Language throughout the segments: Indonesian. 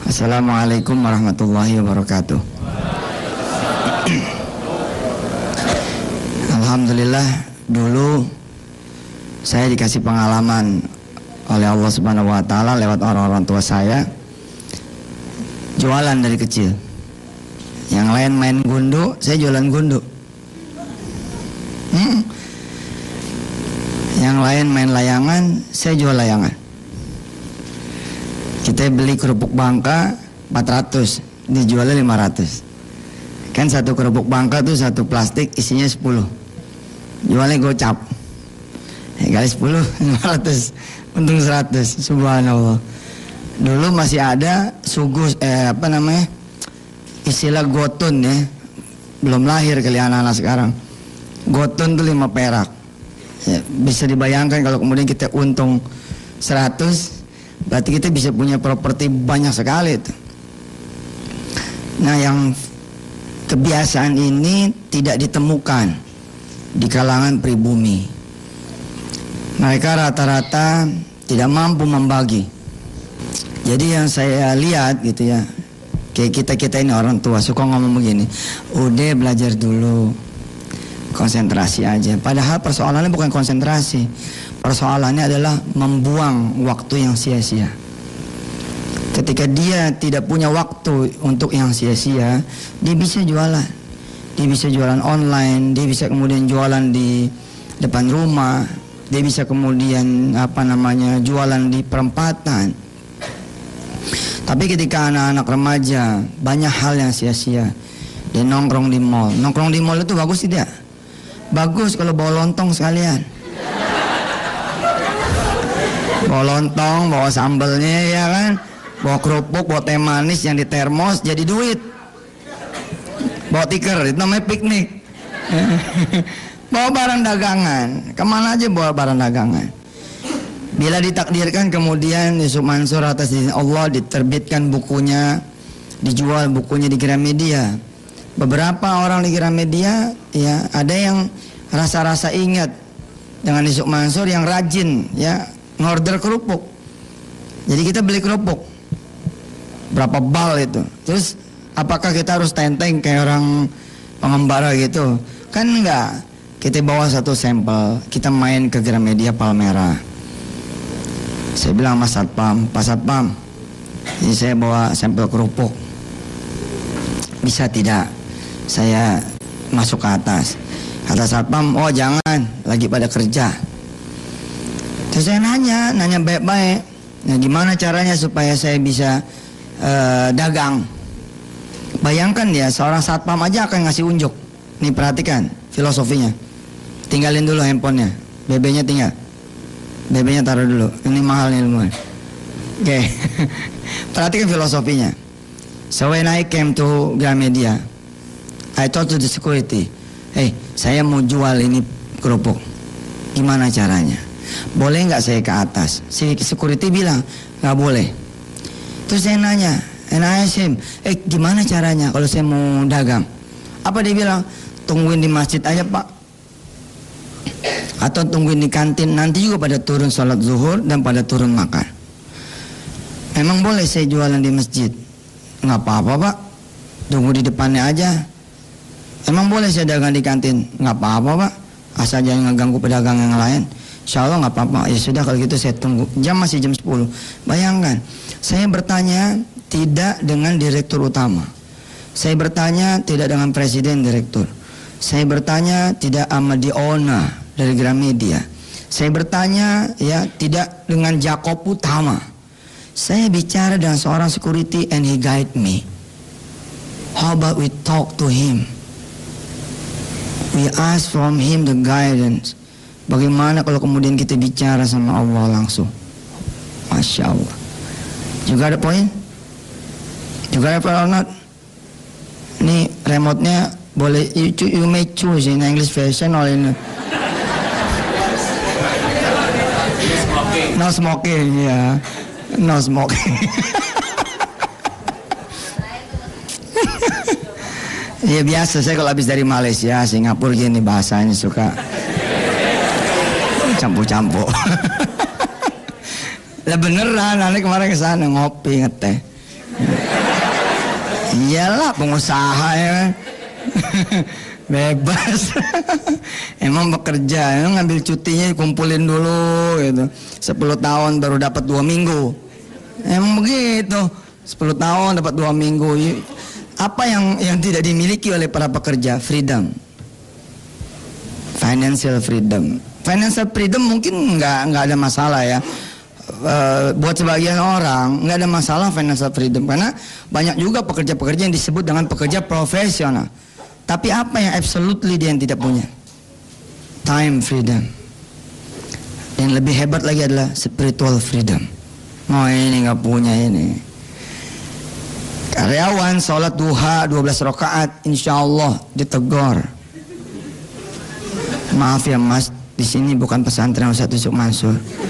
Assalamualaikum warahmatullahi wabarakatuh. Alhamdulillah, dulu saya dikasih pengalaman oleh Allah Subhanahu wa taala lewat orang-orang tua saya, jualan dari kecil. Yang lain main gundu, saya jualan gundu. Yang lain main layangan, saya jual layangan. Kita beli kerupuk Bangka 400, dijualnya 500. Kan satu kerupuk Bangka tuh satu plastik isinya 10. Jualnya gocap. Kali 10 500, untung 100. Subhanallah. Dulu masih ada sugus istilah gotun ya. Belum lahir kali anak-anak sekarang. Gotun tuh 5 perak. Ya, bisa dibayangkan kalau kemudian kita untung 100, berarti kita bisa punya properti banyak sekali itu. Nah, yang kebiasaan ini tidak ditemukan di kalangan pribumi. Mereka rata-rata tidak mampu membagi. Jadi yang saya lihat gitu ya, kayak kita ini orang tua suka ngomong begini, udah belajar dulu, konsentrasi aja. Padahal persoalannya bukan konsentrasi, persoalannya adalah membuang waktu yang sia-sia. Ketika dia tidak punya waktu untuk yang sia-sia, dia bisa jualan. Dia bisa jualan online, dia bisa kemudian jualan di depan rumah, dia bisa kemudian jualan di perempatan. Tapi ketika anak-anak remaja banyak hal yang sia-sia, dia nongkrong di mall. Nongkrong di mall itu bagus tidak? Bagus kalau bawa lontong sekalian. Bawa lontong, bawa sambelnya ya kan, bawa kerupuk, bawa teh manis yang di termos jadi duit. Bawa tikar, itu namanya piknik. Bawa barang dagangan, kemana aja bawa barang dagangan. Bila ditakdirkan kemudian Yusuf Mansur atas izin Allah diterbitkan bukunya, dijual bukunya di Gramedia. Beberapa orang di Gramedia ya ada yang rasa-rasa ingat dengan Yusuf Mansur yang rajin ya ngorder kerupuk. Jadi kita beli kerupuk berapa bal itu. Terus apakah kita harus tenteng kayak orang pengembara gitu? Kan enggak. Kita bawa satu sampel, kita main ke Gramedia Palmera. Saya bilang Mas Satpam, Pak Satpam, ini saya bawa sampel kerupuk, bisa tidak saya masuk ke atas? Kata Satpam, oh jangan, lagi pada kerja. Terus saya nanya baik-baik, nah gimana caranya supaya saya bisa dagang? Bayangkan ya, seorang Satpam aja akan ngasih unjuk. Nih perhatikan filosofinya. Tinggalin dulu handphonenya, BB-nya tinggal, BB-nya taruh dulu, ini mahal nih ilmuwan. Oke. Perhatikan filosofinya. So when I came to Gramedia, I told to the security, hey, saya mau jual ini kerupuk, gimana caranya? Boleh nggak saya ke atas? Si security bilang nggak boleh. Terus saya nanya, and I asked him, gimana caranya kalau saya mau dagang? Apa dia bilang? Tungguin di masjid aja Pak, atau tungguin di kantin, nanti juga pada turun sholat zuhur dan pada turun makan. Emang boleh saya jualan di masjid? Nggak apa-apa Pak, tunggu di depannya aja. Emang boleh saya dagang di kantin? Nggak apa-apa Pak, asal jangan ngeganggu pedagang yang lain. Insya Allah nggak apa-apa. Ya sudah kalau gitu saya tunggu. Jam masih jam 10. Bayangkan, saya bertanya tidak dengan direktur utama, saya bertanya tidak dengan presiden direktur, saya bertanya tidak sama the owner dari Gramedia, saya bertanya ya tidak dengan Jakob utama. Saya bicara dengan seorang security and he guide me. How about we talk to him? We ask from him the guidance. Bagaimana kalau kemudian kita bicara sama Allah langsung? Masya Allah. Juga ada poin? Juga ada poin or not? Ini remote-nya boleh you may choose in English version or in no smoking ya. No smoking. Ya biasa, saya kalau habis dari Malaysia, Singapura gini bahasanya suka campur-campur. Lah beneran, aneh kemarin ke sana ngopi ngeteh. Iyalah pengusaha ya kan. Bebas. Emang bekerja, emang ngambil cutinya kumpulin dulu gitu. 10 tahun baru dapat 2 minggu. Emang begitu. 10 tahun dapat 2 minggu. Apa yang tidak dimiliki oleh para pekerja? Freedom. Financial freedom. Financial freedom mungkin nggak ada masalah ya. Buat sebagian orang nggak ada masalah financial freedom, karena banyak juga pekerja-pekerja yang disebut dengan pekerja profesional. Tapi apa yang absolutely dia yang tidak punya? Time freedom. Yang lebih hebat lagi adalah spiritual freedom. Oh ini nggak punya ini. Karyawan sholat duha 12 rakaat, insya Allah ditegur. Maaf ya mas, di sini bukan pesantren Ustaz Yusuf Mansur.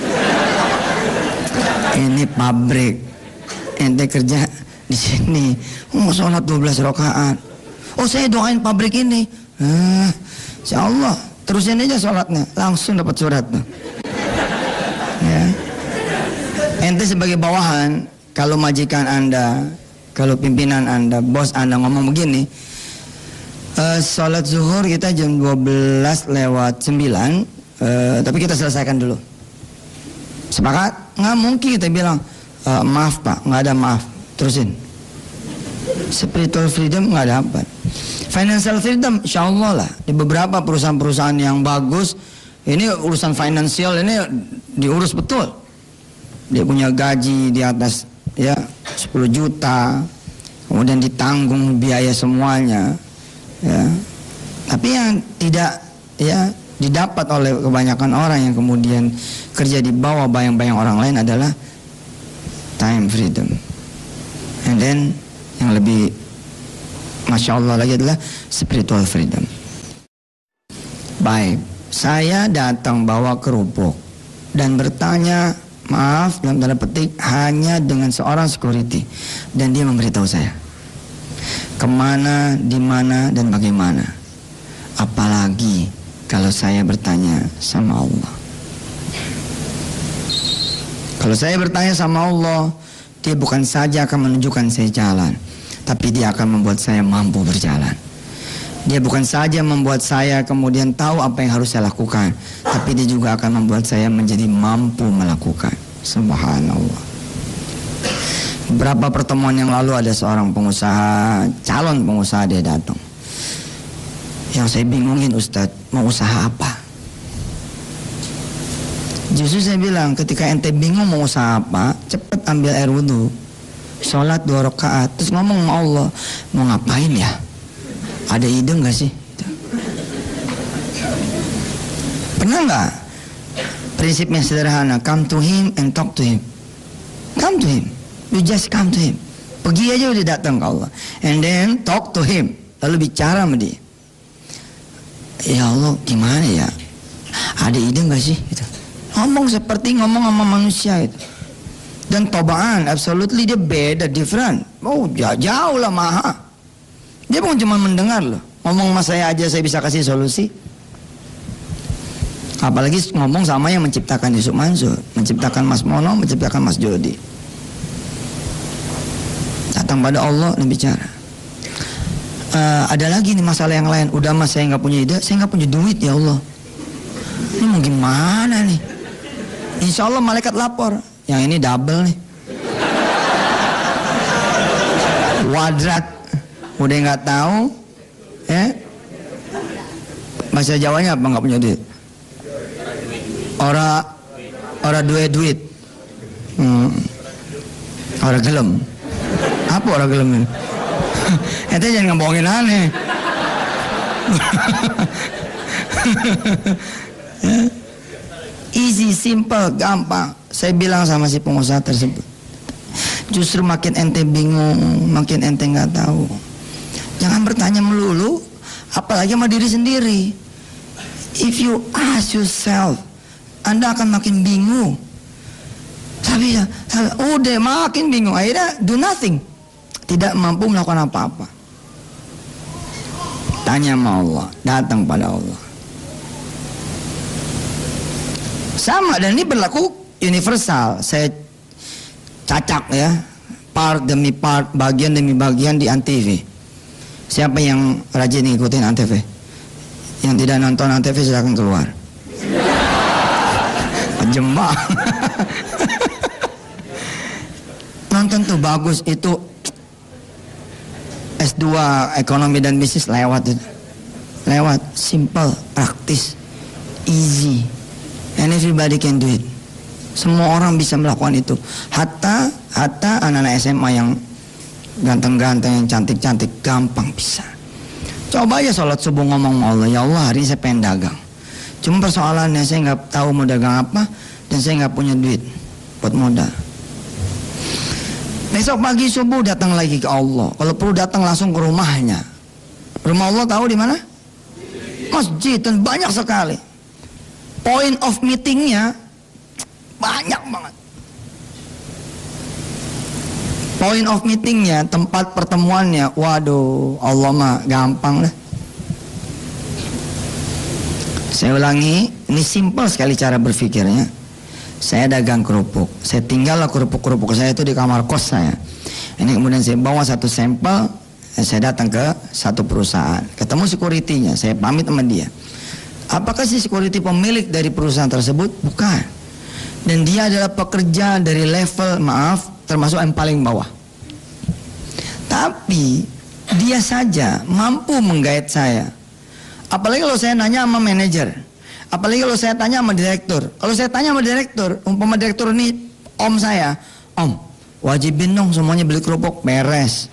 Ini pabrik. Ente kerja di sini. Sholat 12 rakaat. Oh saya doain pabrik ini. Insya Allah terusin aja sholatnya, langsung dapat surat. Ya. Ente sebagai bawahan, kalau majikan anda, kalau pimpinan anda, bos anda ngomong begini, sholat zuhur kita jam 12:09, tapi kita selesaikan dulu. Sepakat? Nggak mungkin kita bilang maaf pak, nggak ada maaf, terusin. Spiritual freedom nggak dapat. Financial freedom, insya Allah lah. Di beberapa perusahaan-perusahaan yang bagus, ini urusan finansial ini diurus betul. Dia punya gaji di atas ya 10 juta, kemudian ditanggung biaya semuanya. Ya. Tapi yang tidak ya didapat oleh kebanyakan orang yang kemudian kerja di bawah bayang-bayang orang lain adalah time freedom. And then yang lebih Masya Allah lagi adalah spiritual freedom. Baik, saya datang bawa kerupuk dan bertanya, maaf dalam tanda petik, hanya dengan seorang security, dan dia memberitahu saya kemana, di mana, dan bagaimana. Apalagi kalau saya bertanya sama Allah. Kalau saya bertanya sama Allah, dia bukan saja akan menunjukkan saya jalan, tapi dia akan membuat saya mampu berjalan. Dia bukan saja membuat saya kemudian tahu apa yang harus saya lakukan, tapi dia juga akan membuat saya menjadi mampu melakukan. Subhanallah. Beberapa pertemuan yang lalu ada seorang pengusaha, calon pengusaha, dia datang. Yang saya bingungin, Ustadz, mau usaha apa? Justru saya bilang, ketika ente bingung mau usaha apa, cepet ambil air wudhu, sholat 2 rakaat, terus ngomong sama Allah, mau ngapain ya? Ada ide nggak sih? Pernah nggak? Prinsipnya sederhana, come to him and talk to him. Come to him, you just come to him. Pergi aja udah datang ke Allah, and then talk to him, lalu bicara sama dia. Ya Allah, gimana ya? Ada ide nggak sih? Gitu. Ngomong seperti ngomong sama manusia itu. Dan tobaan, absolutely dia beda, different. Oh, jauh lah maha. Dia bukan cuma mendengar loh. Ngomong sama saya aja saya bisa kasih solusi. Apalagi ngomong sama yang menciptakan Yusuf Mansur, menciptakan Mas Mono, menciptakan Mas Jody. Datang pada Allah dan bicara. Ada lagi nih masalah yang lain. Udah mas, saya nggak punya ide, saya nggak punya duit ya Allah. Ini mau gimana nih? Insya Allah malaikat lapor. Yang ini double nih. Wadrat. Udah nggak tahu, ya? Bahasa Jawanya apa nggak punya duit? Ora duit. Ora gelem. Apa ora gelem ini? Ente jangan ngebohongin aneh. Easy, simple, gampang. Saya bilang sama si pengusaha tersebut, justru makin ente bingung, makin ente nggak tahu. Jangan bertanya melulu, apalagi sama diri sendiri. If you ask yourself, Anda akan makin bingung. Tapi udah makin bingung, akhirnya do nothing. Tidak mampu melakukan apa-apa. Tanya sama Allah, datang pada Allah. Sama, dan ini berlaku universal. Saya cacak ya, part demi part, bagian demi bagian di Antv. Siapa yang rajin ngikutin Antv? Yang tidak nonton Antv silakan keluar. Jembak. Nonton tuh bagus, itu S2 ekonomi dan bisnis lewat itu. Lewat, simple, praktis, easy, and everybody can do it. Semua orang bisa melakukan itu. Hatta anak-anak SMA yang ganteng-ganteng, yang cantik-cantik, gampang bisa. Coba aja sholat subuh ngomong sama Allah, ya Allah hari ini saya pengen dagang. Cuma persoalannya saya nggak tahu mau dagang apa dan saya nggak punya duit buat modal. Besok pagi subuh datang lagi ke Allah. Kalau perlu datang langsung ke rumahnya. Rumah Allah tahu di mana? Masjid, dan banyak sekali. Point of meetingnya banyak banget. Point of meetingnya, tempat pertemuannya, waduh, Allah mah gampang lah. Saya ulangi, ini simple sekali cara berpikirnya. Saya dagang kerupuk, saya tinggal kerupuk-kerupuk saya itu di kamar kos saya. Ini kemudian saya bawa satu sampel, saya datang ke satu perusahaan, ketemu security-nya, saya pamit sama dia. Apakah si security pemilik dari perusahaan tersebut? Bukan. Dan dia adalah pekerja dari level, maaf, termasuk yang paling bawah. Tapi dia saja mampu menggait saya. Apalagi kalau saya nanya sama manajer, apalagi kalau saya tanya sama direktur. Kalau saya tanya sama direktur, umpama direktur ini om saya, om, wajibin dong semuanya beli kerupuk, beres.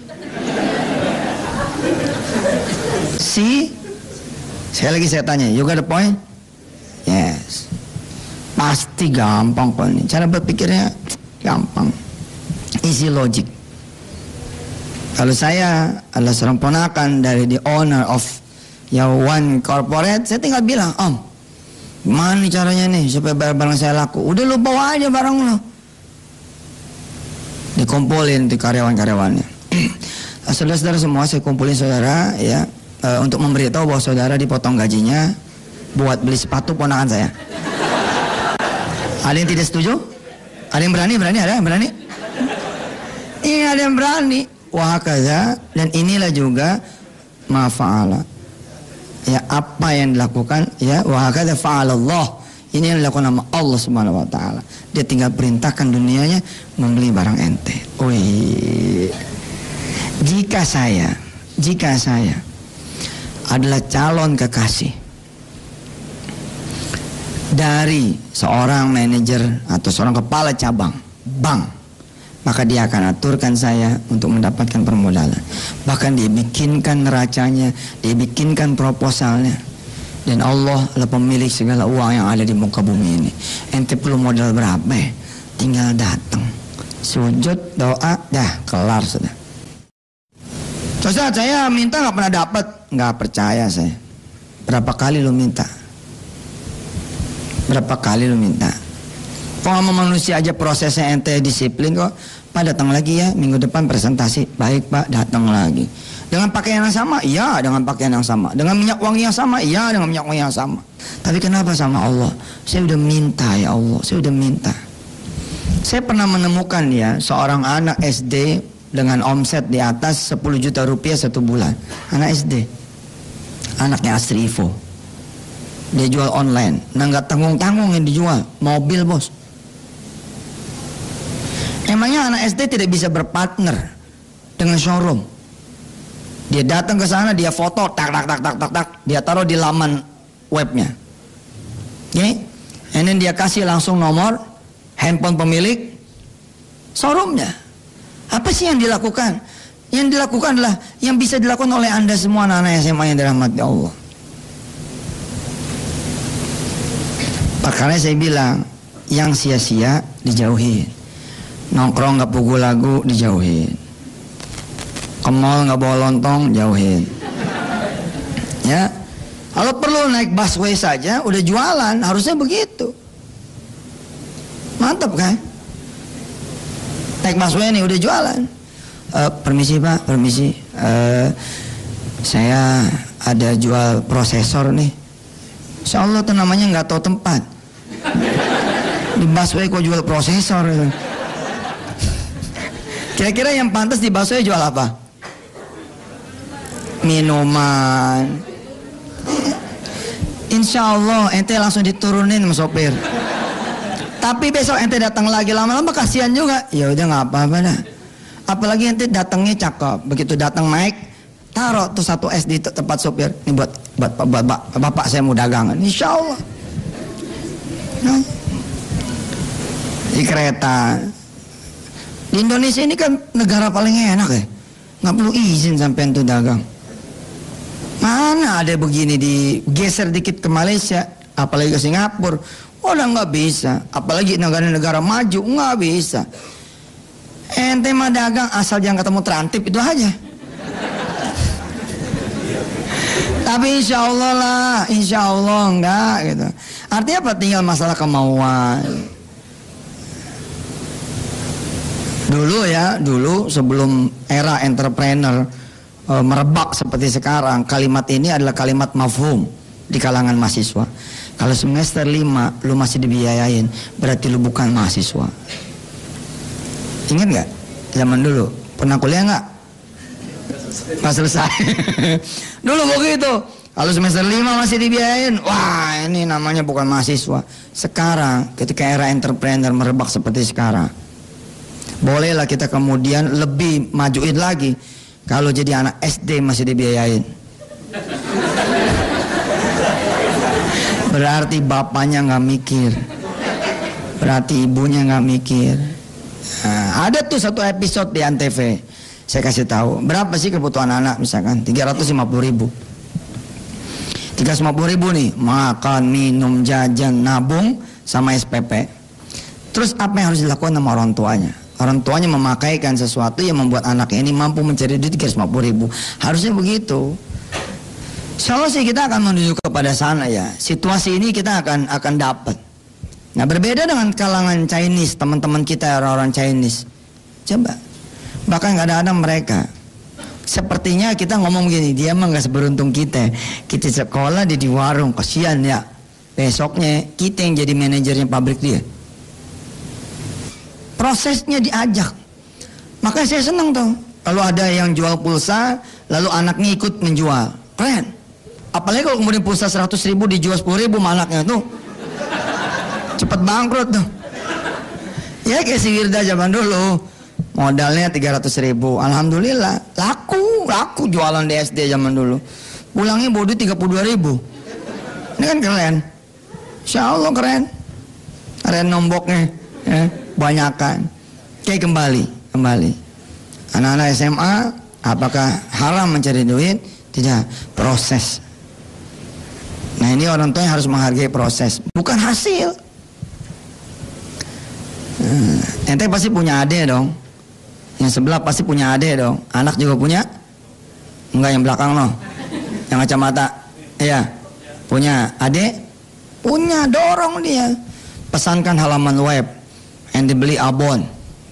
Sekali lagi saya tanya, you got the point? Yes. Pasti gampang kok ini. Cara berpikirnya gampang. Easy logic. Kalau saya adalah seorang ponakan dari the owner of One Corporate, saya tinggal bilang, om, gimana nih caranya nih supaya barang saya laku? Udah lu bawa aja barang lu. Dikumpulin di karyawan-karyawannya. Saudara-saudara semua saya kumpulin saudara ya, untuk memberitahu bahwa saudara dipotong gajinya buat beli sepatu ponakan saya. Ada yang tidak setuju? Ada yang berani? Ada yang berani? Iya, ada yang berani. Wahakaza, dan inilah juga mafa'ala. Ya, apa yang dilakukan ya, wahakaza fa'alallah. Ini yang dilakukan sama Allah Subhanahu wa taala. Dia tinggal perintahkan dunianya membeli barang ente. Wih. Jika saya adalah calon kekasih dari seorang manajer atau seorang kepala cabang bank, maka dia akan aturkan saya untuk mendapatkan permodalan. Bahkan dia bikinkan neracanya, dia bikinkan proposalnya. Dan Allah adalah pemilik segala uang yang ada di muka bumi ini. Ente perlu modal berapa ya? Tinggal datang, sujud, doa, dah kelar sudah. Ustaz, saya minta nggak pernah dapat. Nggak percaya saya. Berapa kali lu minta? Berapa kali lu minta? Kok sama manusia aja prosesnya ente disiplin kok. Pak datang lagi ya, minggu depan presentasi. Baik Pak, datang lagi. Dengan pakaian yang sama? Iya, dengan pakaian yang sama. Dengan minyak wangi yang sama? Iya, dengan minyak wangi yang sama. Tapi kenapa sama Allah? Saya udah minta ya Allah, saya udah minta. Saya pernah menemukan ya, seorang anak SD dengan omset di atas 10 juta rupiah satu bulan. Anak SD. Anaknya Astri Ivo. Dia jual online. Nah gak tanggung-tanggung yang dijual. Mobil bos. Emangnya anak SD tidak bisa berpartner dengan showroom? Dia datang ke sana, dia foto, tak, dia taruh di laman webnya. Okay? And then dia kasih langsung nomor handphone pemilik showroomnya. Apa sih yang dilakukan? Yang dilakukan adalah yang bisa dilakukan oleh Anda semua anak-anak SMA yang dirahmati Allah. Makanya saya bilang, yang sia-sia dijauhin. Nongkrong gak pukul lagu dijauhin. Ke mall gak bawa lontong jauhin. Ya, kalau perlu naik busway saja udah jualan, harusnya begitu. Mantap kan? Naik busway nih udah jualan. Permisi Pak, permisi. Saya ada jual prosesor nih. Insya Allah tuh namanya nggak tahu tempat. Di busway kok jual prosesor? Kira-kira yang pantas di bakso jual apa? Minuman. Insya Allah ente langsung diturunin sama sopir. Tapi besok ente datang lagi lama-lama kasihan juga. Ya udah nggak apa-apa dah. Apalagi ente datangnya cakep. Begitu datang naik, taruh tuh 1 es di tempat sopir. Ini buat bapak saya mau dagangan. Insya Allah. Nah. Di kereta. Di Indonesia ini kan negara paling enak ya. Nggak perlu izin sampai ente dagang. Mana ada begini digeser dikit ke Malaysia, apalagi ke Singapura, udah nggak bisa. Apalagi negara-negara maju nggak bisa. Ente mah dagang asal jangan ketemu terantip itu aja. Tapi insya Allah lah, insya Allah enggak gitu. Artinya apa? Tinggal masalah kemauan. Dulu sebelum era entrepreneur merebak seperti sekarang, kalimat ini adalah kalimat mafhum di kalangan mahasiswa. Kalau semester 5 lu masih dibiayain, berarti lu bukan mahasiswa. Ingat nggak? Zaman dulu pernah kuliah nggak? Pas selesai. Dulu begitu. Kalau semester 5 masih dibiayain, wah ini namanya bukan mahasiswa. Sekarang ketika era entrepreneur merebak seperti sekarang, bolehlah kita kemudian lebih majuin lagi. Kalau jadi anak SD masih dibiayain, berarti bapaknya nggak mikir, berarti ibunya nggak mikir. Nah, ada tuh satu episode di Antv, saya kasih tahu berapa sih kebutuhan anak, misalkan 350.000. 350.000 nih, makan, minum, jajan, nabung, sama SPP. Terus apa yang harus dilakukan sama orang tuanya? Orang tuanya memakaikan sesuatu yang membuat anaknya ini mampu mencari duit 350.000. Harusnya begitu. Insya Allah sih kita akan menuju kepada sana ya. Situasi ini kita akan dapat. Nah berbeda dengan kalangan Chinese, teman-teman kita orang-orang Chinese. Coba, bahkan kadang-kadang mereka sepertinya kita ngomong gini, dia mah nggak seberuntung kita. Kita sekolah di warung, kasihan ya. Besoknya kita yang jadi manajernya pabrik dia. Prosesnya diajak. Makanya saya senang tuh kalau ada yang jual pulsa lalu anaknya ikut menjual, keren. Apalagi kalau kemudian pulsa 100.000 dijual 10.000 sama anaknya tuh cepet bangkrut tuh. Ya kayak si Wirda zaman dulu, modalnya 300.000, alhamdulillah laku jualan di SD zaman dulu. Pulangnya bodoh 32.000. Ini kan keren. Insya Allah keren nomboknya ya. Banyakan. Kayak kembali anak-anak SMA, apakah haram mencari duit? Tidak, proses. Nah ini orang tua yang harus menghargai proses, bukan hasil. Ente pasti punya adik dong, yang sebelah pasti punya adik dong, anak juga punya? Enggak, yang belakang loh, yang kacamata. Iya, punya adik? Punya, dorong dia. Pesankan halaman web yang dibeli abon,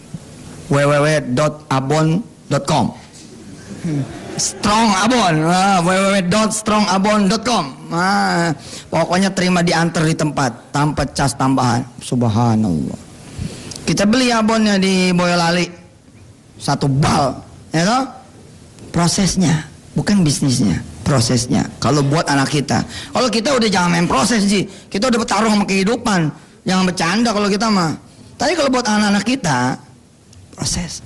www.abon.com. Strong Abon, www.strongabon.com. Pokoknya terima diantar di tempat tanpa cas tambahan. Subhanallah. Kita beli abonnya di Boyolali 1 bal, ya toh? Prosesnya, bukan bisnisnya, prosesnya. Kalau buat anak kita, kalau kita udah jangan main proses sih, kita udah bertarung sama kehidupan, jangan bercanda kalau kita mah. Tapi kalau buat anak-anak kita, proses.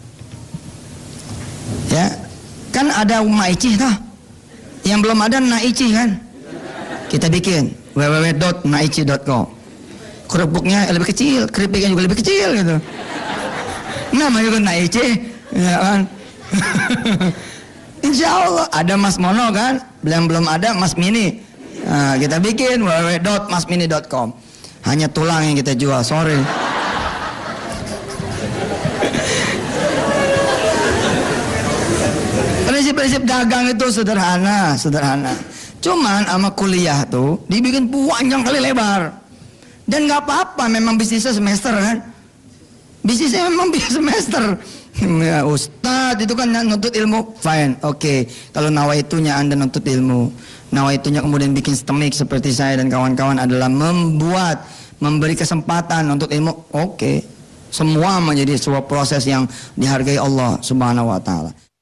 Ya, kan ada Maicih toh, yang belum ada Naicih kan, kita bikin www.naicih.com. Kerupuknya lebih kecil, keripiknya juga lebih kecil gitu. Namanya juga Naicih, ya kan. Insya Allah ada Mas Mono kan, belum ada Mas Mini. Nah, kita bikin www.masmini.com. Hanya tulang yang kita jual, sorry. Prinsip-prinsip dagang itu sederhana. Cuman sama kuliah tuh dibikin panjang kali lebar. Dan nggak apa-apa, memang bisnisnya semester kan. Bisnisnya memang semester. Ya, Ustadz itu kan nuntut ilmu, fine, oke. Kalau nawaitunya Anda nuntut ilmu, nawaitunya kemudian bikin stemik seperti saya dan kawan-kawan adalah memberi kesempatan untuk ilmu, oke. Semua menjadi sebuah proses yang dihargai Allah Subhanahu wa taala.